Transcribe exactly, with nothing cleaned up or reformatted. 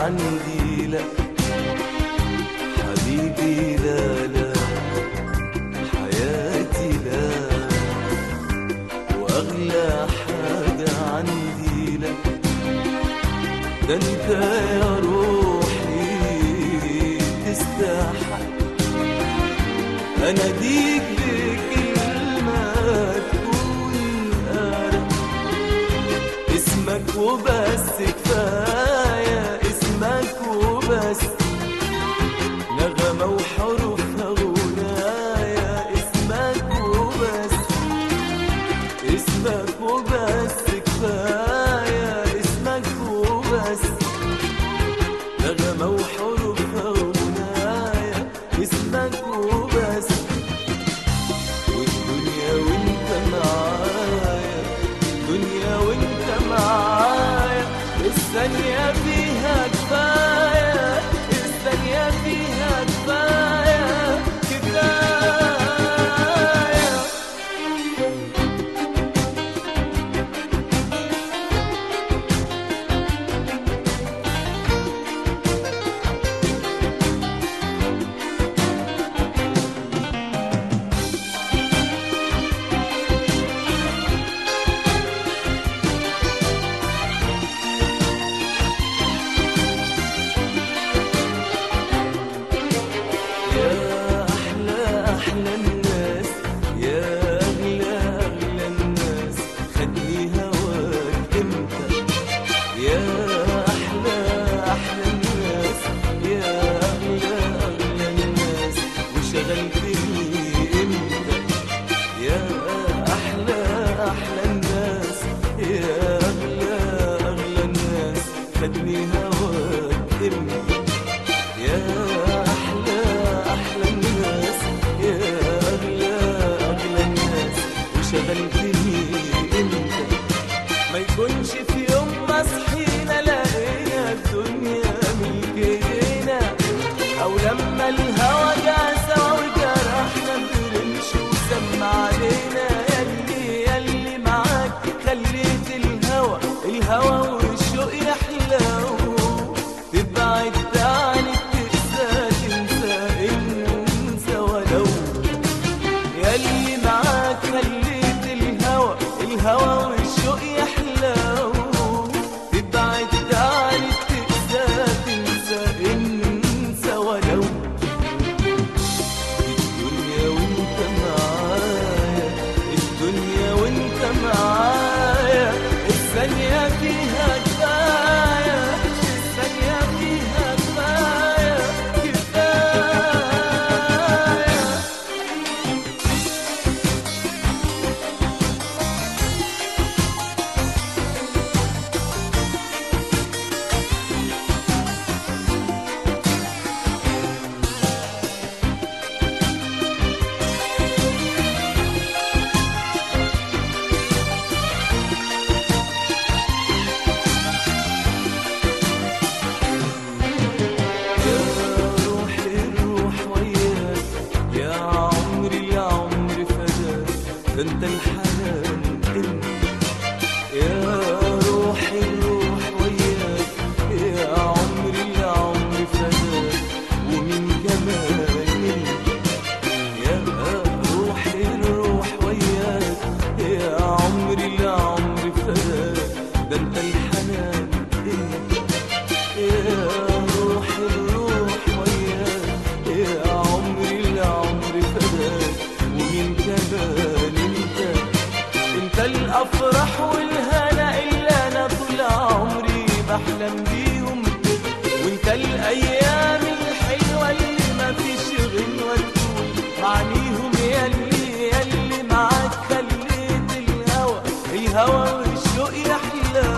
عندي لا حبيبي، لا لا حياتي لا، وأغلى حاجة عندي لا، ده انت يا روحي تستحق اناديك بكلمة تكون قارئ اسمك وبس، كفاية اسمك وبس، نغمة وحروفها غنايا، اسمك وبس، اسمك وبس، كفاية اسمك وبس، نغمة وحروفها غنايا، اسمك وبس، والدنيا وانت معايا، الدنيا وانت معايا، الثانية فيها كفاية، الثانية فيها كفاية كفاية. خدني هواك امتى يا احلى احلى الناس، يا اغلى اغلى الناس، وشغلتني امتى ما يكونش في يوم ما صحينا لقينا الدنيا ملكينا، او لما الهوى جه سوا وجرحنا برمش وسمع علينا، ياللي ياللي معاك خليت الهوى الهوى والشوق يحلو، تبعد عنك تنسى تنسى انسى ولو، ياللي معاك خليت الهوى الهوى والشوق يحلو، تبعد عنك تنسى تنسى انسى ولو، الدنيا وانت معايا، الدنيا وانت معايا، الثانية فيها كفاية، الثانية فيها كفاية كفاية. ده انت الحنان انت يا روحي، الروح وياك يا عمري يا عمري فداك، ومين كمان انت يا روحي، الروح وياك يا عمري يا عمري فداك، ده انت الحنان انت يا روحي، الروح وياك يا عمري يا عمري فداك، ومين كمان انت الافراح والهنا اللي انا طول عمري بحلم بيهم، وانت الايام الحلوه اللي ما فيش غنوه تقول معنيهم، ياللي ياللي معاك خليت الهوى الهوى والشوق يحلى،